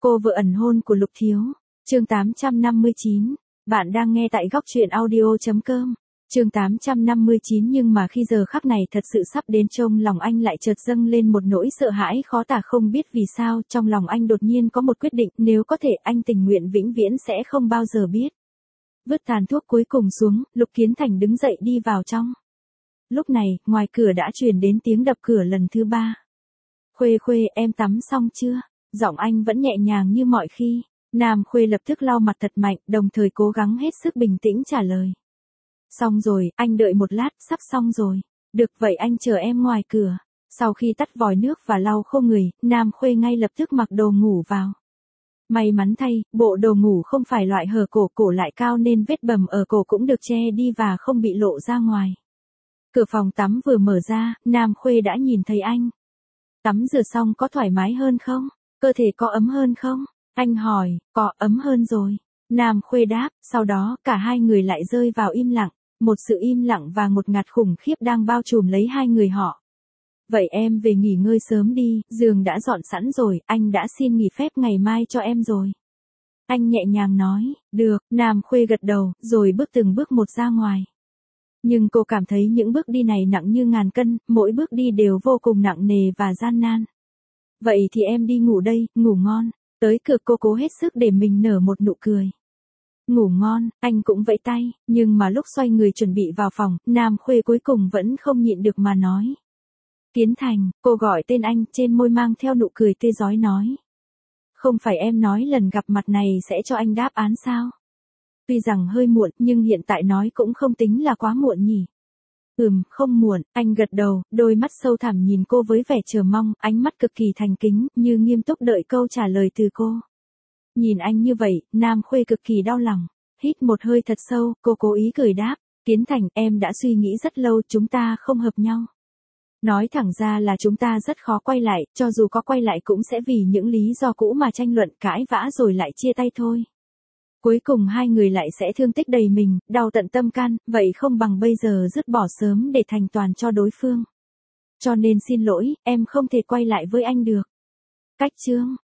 Cô vợ ẩn hôn của Lục Thiếu. Chương 859. Bạn đang nghe tại góc truyện audio.com. Chương 859. Nhưng mà khi giờ khắc này thật sự sắp đến, trong lòng anh lại chợt dâng lên một nỗi sợ hãi khó tả, không biết vì sao, trong lòng anh đột nhiên có một quyết định, nếu có thể anh tình nguyện vĩnh viễn sẽ không bao giờ biết. Vứt tàn thuốc cuối cùng xuống, Lục Kiến Thành đứng dậy đi vào trong. Lúc này, ngoài cửa đã truyền đến tiếng đập cửa lần thứ 3. Khuê Khuê, em tắm xong chưa? Giọng anh vẫn nhẹ nhàng như mọi khi. Nam Khuê lập tức lau mặt thật mạnh, đồng thời cố gắng hết sức bình tĩnh trả lời. Xong rồi, anh đợi một lát, sắp xong rồi. Được vậy anh chờ em ngoài cửa. Sau khi tắt vòi nước và lau khô người, Nam Khuê ngay lập tức mặc đồ ngủ vào. May mắn thay, bộ đồ ngủ không phải loại hở cổ, cổ lại cao nên vết bầm ở cổ cũng được che đi và không bị lộ ra ngoài. Cửa phòng tắm vừa mở ra, Nam Khuê đã nhìn thấy anh. Tắm rửa xong có thoải mái hơn không? Cơ thể có ấm hơn không? Anh hỏi, có ấm hơn rồi. Nam Khuê đáp, sau đó cả hai người lại rơi vào im lặng. Một sự im lặng và ngột ngạt khủng khiếp đang bao trùm lấy hai người họ. Vậy em về nghỉ ngơi sớm đi, giường đã dọn sẵn rồi, anh đã xin nghỉ phép ngày mai cho em rồi. Anh nhẹ nhàng nói, được, Nam Khuê gật đầu, rồi bước từng bước một ra ngoài. Nhưng cô cảm thấy những bước đi này nặng như ngàn cân, mỗi bước đi đều vô cùng nặng nề và gian nan. Vậy thì em đi ngủ đây, ngủ ngon. Tới cửa cô cố hết sức để mình nở một nụ cười. Ngủ ngon, anh cũng vẫy tay, nhưng mà lúc xoay người chuẩn bị vào phòng, Nam Khuê cuối cùng vẫn không nhịn được mà nói. Kiến Thành, cô gọi tên anh, trên môi mang theo nụ cười tươi rói nói. Không phải em nói lần gặp mặt này sẽ cho anh đáp án sao? Tuy rằng hơi muộn, nhưng hiện tại nói cũng không tính là quá muộn nhỉ. Không muộn, anh gật đầu, đôi mắt sâu thẳm nhìn cô với vẻ chờ mong, ánh mắt cực kỳ thành kính, như nghiêm túc đợi câu trả lời từ cô. Nhìn anh như vậy, Nam Khuê cực kỳ đau lòng. Hít một hơi thật sâu, cô cố ý cười đáp, Kiến Thành, em đã suy nghĩ rất lâu, chúng ta không hợp nhau. Nói thẳng ra là chúng ta rất khó quay lại, cho dù có quay lại cũng sẽ vì những lý do cũ mà tranh luận cãi vã rồi lại chia tay thôi. Cuối cùng hai người lại sẽ thương tích đầy mình, đau tận tâm can, vậy không bằng bây giờ dứt bỏ sớm để thành toàn cho đối phương. Cho nên xin lỗi, em không thể quay lại với anh được. Cách chương,